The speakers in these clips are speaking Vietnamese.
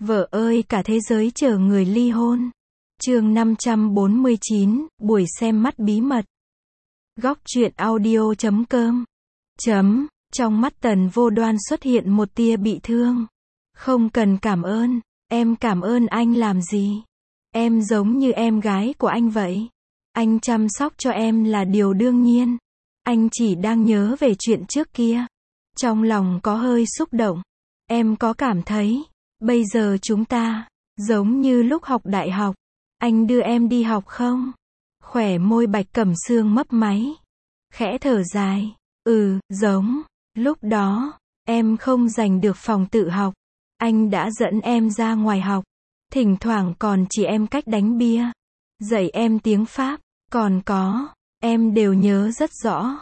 Vợ ơi cả thế giới chờ người ly hôn. Chương 549, buổi xem mắt bí mật. Góc truyện audio.com. Trong mắt Tần Vô Đoan xuất hiện một tia bị thương. Không cần cảm ơn, em cảm ơn anh làm gì? Em giống như em gái của anh vậy. Anh chăm sóc cho em là điều đương nhiên. Anh chỉ đang nhớ về chuyện trước kia. Trong lòng có hơi xúc động. Em có cảm thấy, bây giờ chúng ta, giống như lúc học đại học. Anh đưa em đi học không? Khỏe môi Bạch Cẩm Sương mấp máy. Khẽ thở dài. Giống. Lúc đó, em không giành được phòng tự học. Anh đã dẫn em ra ngoài học. Thỉnh thoảng còn chỉ em cách đánh bia. Dạy em tiếng Pháp. Còn có, em đều nhớ rất rõ.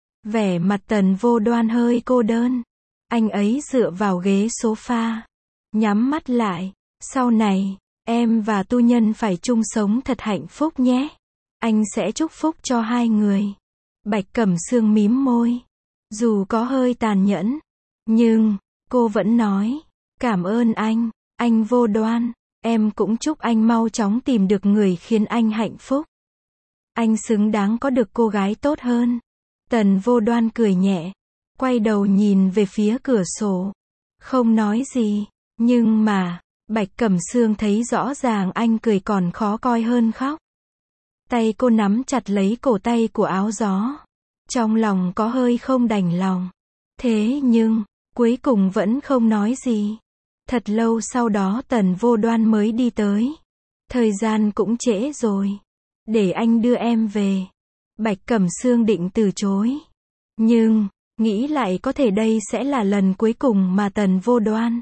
Vẻ mặt Tần Vô Đoan hơi cô đơn. Anh ấy dựa vào ghế sofa. Nhắm mắt lại. Sau này, em và tu nhân phải chung sống thật hạnh phúc nhé. Anh sẽ chúc phúc cho hai người. Bạch Cẩm Sương mím môi. Dù có hơi tàn nhẫn, nhưng, cô vẫn nói, cảm ơn anh Vô Đoan. Em cũng chúc anh mau chóng tìm được người khiến anh hạnh phúc. Anh xứng đáng có được cô gái tốt hơn. Tần Vô Đoan cười nhẹ, quay đầu nhìn về phía cửa sổ. Không nói gì, nhưng mà, Bạch Cẩm Sương thấy rõ ràng anh cười còn khó coi hơn khóc. Tay cô nắm chặt lấy cổ tay của áo gió. Trong lòng có hơi không đành lòng. Thế nhưng, cuối cùng vẫn không nói gì. Thật lâu sau đó Tần Vô Đoan mới đi tới. Thời gian cũng trễ rồi. Để anh đưa em về. Bạch Cẩm Sương định từ chối. Nhưng, nghĩ lại có thể đây sẽ là lần cuối cùng mà Tần Vô Đoan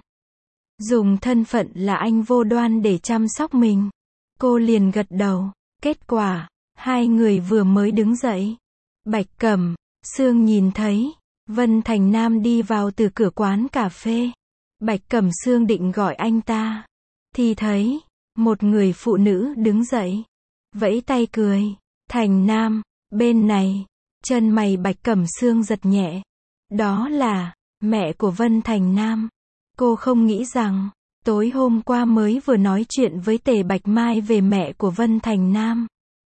dùng thân phận là anh Vô Đoan để chăm sóc mình. Cô liền gật đầu. Kết quả, hai người vừa mới đứng dậy. Bạch Cẩm Sương nhìn thấy Vân Thành Nam đi vào từ cửa quán cà phê. Bạch Cẩm Sương định gọi anh ta, thì thấy một người phụ nữ đứng dậy, vẫy tay cười. Thành Nam, bên này. Chân mày Bạch Cẩm Sương giật nhẹ. Đó là mẹ của Vân Thành Nam. Cô không nghĩ rằng tối hôm qua mới vừa nói chuyện với Tề Bạch Mai về mẹ của Vân Thành Nam.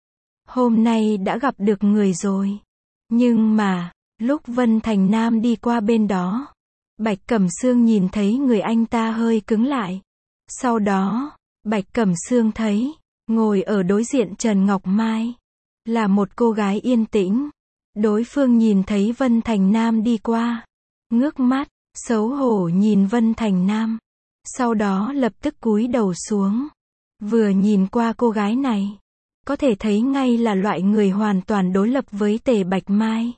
Hôm nay đã gặp được người rồi. Nhưng mà, lúc Vân Thành Nam đi qua bên đó, Bạch Cẩm Sương nhìn thấy người anh ta hơi cứng lại. Sau đó, Bạch Cẩm Sương thấy, ngồi ở đối diện Trần Ngọc Mai, là một cô gái yên tĩnh. Đối phương nhìn thấy Vân Thành Nam đi qua, ngước mắt, xấu hổ nhìn Vân Thành Nam. Sau đó lập tức cúi đầu xuống. Vừa nhìn qua cô gái này, có thể thấy ngay là loại người hoàn toàn đối lập với Tề Bạch Mai.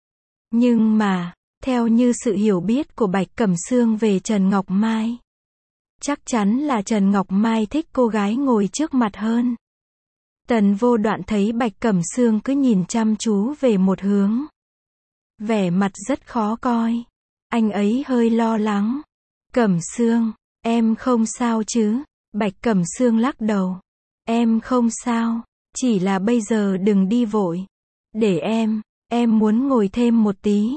Nhưng mà, theo như sự hiểu biết của Bạch Cẩm Sương về Trần Ngọc Mai, chắc chắn là Trần Ngọc Mai thích cô gái ngồi trước mặt hơn. Tần Vô Đoan thấy Bạch Cẩm Sương cứ nhìn chăm chú về một hướng. Vẻ mặt rất khó coi. Anh ấy hơi lo lắng. Cẩm Sương, em không sao chứ? Bạch Cẩm Sương lắc đầu. Em không sao, chỉ là bây giờ đừng đi vội. Để em muốn ngồi thêm một tí.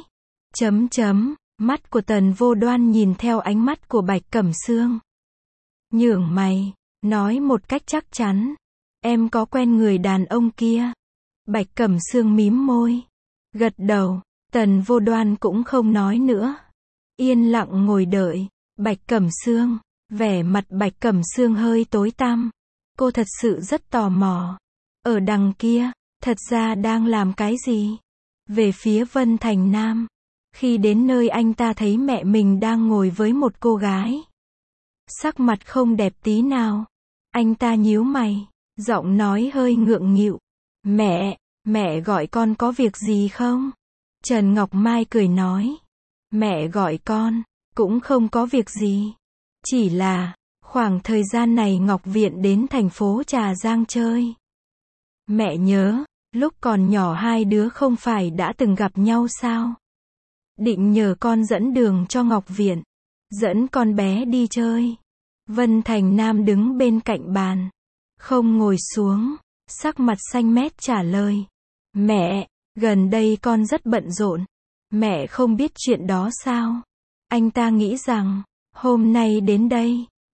Mắt của Tần Vô Đoan nhìn theo ánh mắt của Bạch Cẩm Sương. Nhướng mày, nói một cách chắc chắn. Em có quen người đàn ông kia? Bạch Cẩm Sương mím môi, gật đầu. Tần Vô Đoan cũng không nói nữa. Yên lặng ngồi đợi. Bạch Cẩm Sương, vẻ mặt Bạch Cẩm Sương hơi tối tăm. Cô thật sự rất tò mò. Ở đằng kia, thật ra đang làm cái gì? Về phía Vân Thành Nam. Khi đến nơi anh ta thấy mẹ mình đang ngồi với một cô gái. Sắc mặt không đẹp tí nào. Anh ta nhíu mày, giọng nói hơi ngượng nghịu. Mẹ gọi con có việc gì không? Trần Ngọc Mai cười nói. Mẹ gọi con, cũng không có việc gì. Chỉ là, khoảng thời gian này Ngọc Viện đến thành phố Trà Giang chơi. Mẹ nhớ, lúc còn nhỏ hai đứa không phải đã từng gặp nhau sao? Định nhờ con dẫn đường cho Ngọc Viện. Dẫn con bé đi chơi. Vân Thành Nam đứng bên cạnh bàn. Không ngồi xuống. Sắc mặt xanh mét trả lời. Mẹ, gần đây con rất bận rộn. Mẹ không biết chuyện đó sao? Anh ta nghĩ rằng, hôm nay đến đây,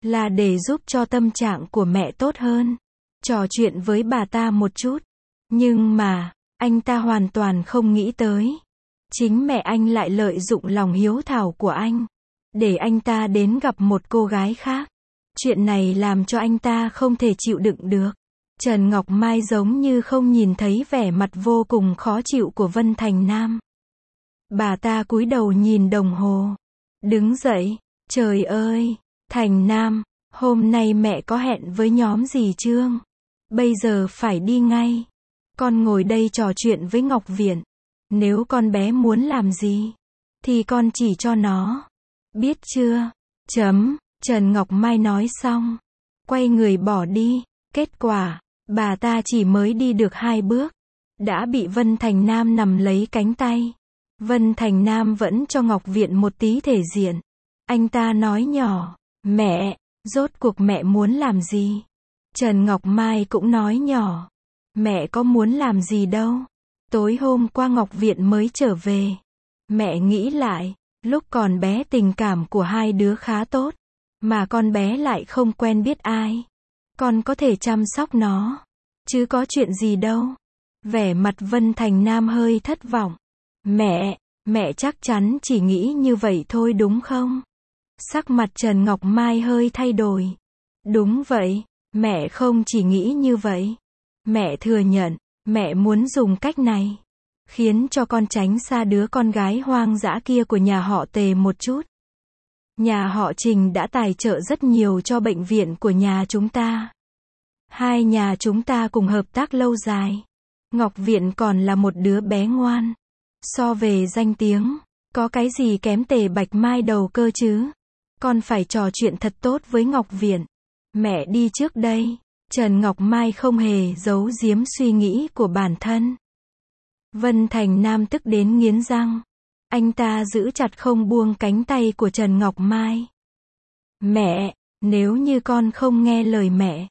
là để giúp cho tâm trạng của mẹ tốt hơn. Trò chuyện với bà ta một chút. Nhưng mà, anh ta hoàn toàn không nghĩ tới. Chính mẹ anh lại lợi dụng lòng hiếu thảo của anh. Để anh ta đến gặp một cô gái khác. Chuyện này làm cho anh ta không thể chịu đựng được. Trần Ngọc Mai giống như không nhìn thấy vẻ mặt vô cùng khó chịu của Vân Thành Nam. Bà ta cúi đầu nhìn đồng hồ. Đứng dậy. Trời ơi, Thành Nam, hôm nay mẹ có hẹn với nhóm dì Trương. Bây giờ phải đi ngay. Con ngồi đây trò chuyện với Ngọc Viễn. Nếu con bé muốn làm gì, thì con chỉ cho nó. Biết chưa? Trần Ngọc Mai nói xong. Quay người bỏ đi. Kết quả, bà ta chỉ mới đi được 2 bước. Đã bị Vân Thành Nam nắm lấy cánh tay. Vân Thành Nam vẫn cho Ngọc Viễn một tí thể diện. Anh ta nói nhỏ. Mẹ, rốt cuộc mẹ muốn làm gì? Trần Ngọc Mai cũng nói nhỏ. Mẹ có muốn làm gì đâu. Tối hôm qua Ngọc Viễn mới trở về. Mẹ nghĩ lại, lúc còn bé tình cảm của hai đứa khá tốt. Mà con bé lại không quen biết ai. Con có thể chăm sóc nó. Chứ có chuyện gì đâu. Vẻ mặt Vân Thành Nam hơi thất vọng. Mẹ chắc chắn chỉ nghĩ như vậy thôi đúng không? Sắc mặt Trần Ngọc Mai hơi thay đổi. Đúng vậy, mẹ không chỉ nghĩ như vậy. Mẹ thừa nhận, mẹ muốn dùng cách này. Khiến cho con tránh xa đứa con gái hoang dã kia của nhà họ Tề một chút. Nhà họ Trình đã tài trợ rất nhiều cho bệnh viện của nhà chúng ta. Hai nhà chúng ta cùng hợp tác lâu dài. Ngọc Viễn còn là một đứa bé ngoan. So về danh tiếng, có cái gì kém Tề Bạch Mai đầu cơ chứ? Con phải trò chuyện thật tốt với Ngọc Viễn. Mẹ đi trước đây. Trần Ngọc Mai không hề giấu giếm suy nghĩ của bản thân. Vân Thành Nam tức đến nghiến răng. Anh ta giữ chặt không buông cánh tay của Trần Ngọc Mai. Mẹ, nếu như con không nghe lời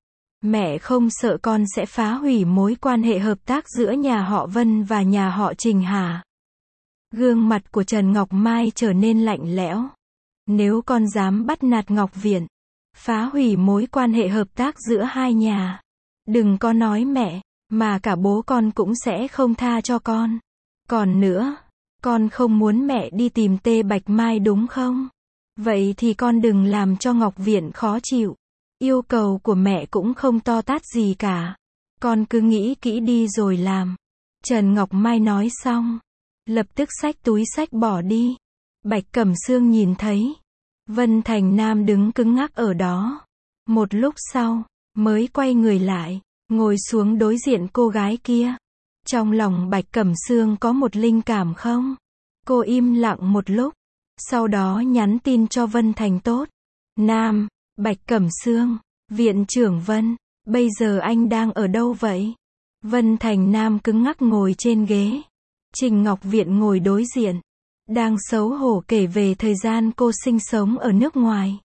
mẹ không sợ con sẽ phá hủy mối quan hệ hợp tác giữa nhà họ Vân và nhà họ Trình hả? Gương mặt của Trần Ngọc Mai trở nên lạnh lẽo. Nếu con dám bắt nạt Ngọc Viễn, phá hủy mối quan hệ hợp tác giữa hai nhà, đừng có nói mẹ, mà cả bố con cũng sẽ không tha cho con. Còn nữa, con không muốn mẹ đi tìm Tề Bạch Mai đúng không? Vậy thì con đừng làm cho Ngọc Viễn khó chịu. Yêu cầu của mẹ cũng không to tát gì cả. Con cứ nghĩ kỹ đi rồi làm. Trần Ngọc Mai nói xong, lập tức xách túi xách bỏ đi. Bạch Cẩm Sương nhìn thấy Vân Thành Nam đứng cứng ngắc ở đó. Một lúc sau, mới quay người lại, ngồi xuống đối diện cô gái kia. Trong lòng Bạch Cẩm Sương có một linh cảm không? Cô im lặng một lúc, sau đó nhắn tin cho Vân Thành tốt. Nam, Bạch Cẩm Sương, Viện trưởng Vân, bây giờ anh đang ở đâu vậy? Vân Thành Nam cứng ngắc ngồi trên ghế. Trình Ngọc Viện ngồi đối diện. Đang xấu hổ kể về thời gian cô sinh sống ở nước ngoài.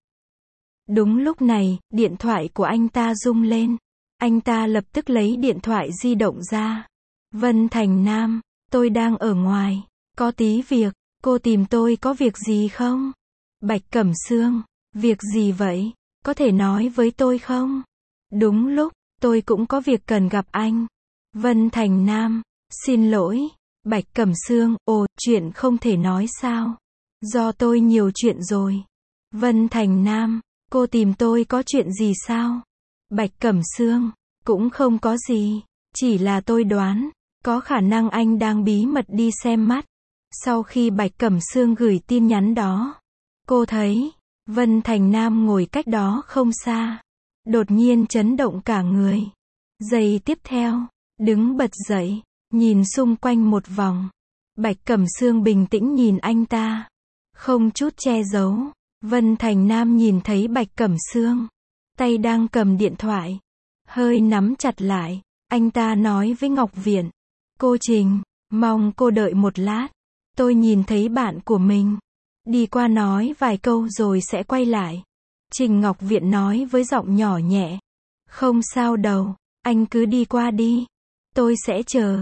Đúng lúc này, điện thoại của anh ta rung lên. Anh ta lập tức lấy điện thoại di động ra. Vân Thành Nam, tôi đang ở ngoài, có tí việc, cô tìm tôi có việc gì không? Bạch Cẩm Sương, việc gì vậy? Có thể nói với tôi không? Đúng lúc, tôi cũng có việc cần gặp anh. Vân Thành Nam, xin lỗi. Bạch Cẩm Sương, chuyện không thể nói sao? Do tôi nhiều chuyện rồi. Vân Thành Nam, cô tìm tôi có chuyện gì sao? Bạch Cẩm Sương, cũng không có gì. Chỉ là tôi đoán, có khả năng anh đang bí mật đi xem mắt. Sau khi Bạch Cẩm Sương gửi tin nhắn đó, cô thấy Vân Thành Nam ngồi cách đó không xa. Đột nhiên chấn động cả người. Giây tiếp theo, đứng bật dậy, nhìn xung quanh một vòng. Bạch Cẩm Sương bình tĩnh nhìn anh ta, không chút che giấu. Vân Thành Nam nhìn thấy Bạch Cẩm Sương, tay đang cầm điện thoại, hơi nắm chặt lại. Anh ta nói với Ngọc Viễn, cô Trình, mong cô đợi một lát. Tôi nhìn thấy bạn của mình. Đi qua nói vài câu rồi sẽ quay lại. Trình Ngọc Viễn nói với giọng nhỏ nhẹ. Không sao đâu, anh cứ đi qua đi. Tôi sẽ chờ.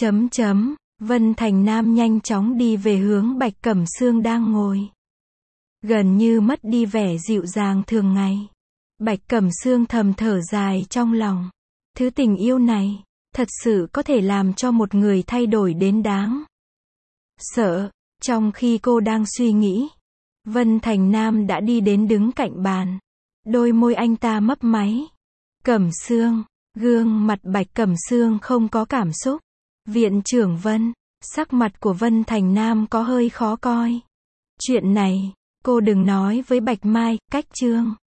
Vân Thành Nam nhanh chóng đi về hướng Bạch Cẩm Sương đang ngồi. Gần như mất đi vẻ dịu dàng thường ngày. Bạch Cẩm Sương thầm thở dài trong lòng. Thứ tình yêu này, thật sự có thể làm cho một người thay đổi đến đáng sợ. Trong khi cô đang suy nghĩ, Vân Thành Nam đã đi đến đứng cạnh bàn. Đôi môi anh ta mấp máy. Cẩm Sương, gương mặt Bạch Cẩm Sương không có cảm xúc. Viện trưởng Vân, sắc mặt của Vân Thành Nam có hơi khó coi. Chuyện này, cô đừng nói với Bạch Mai, cách Trương.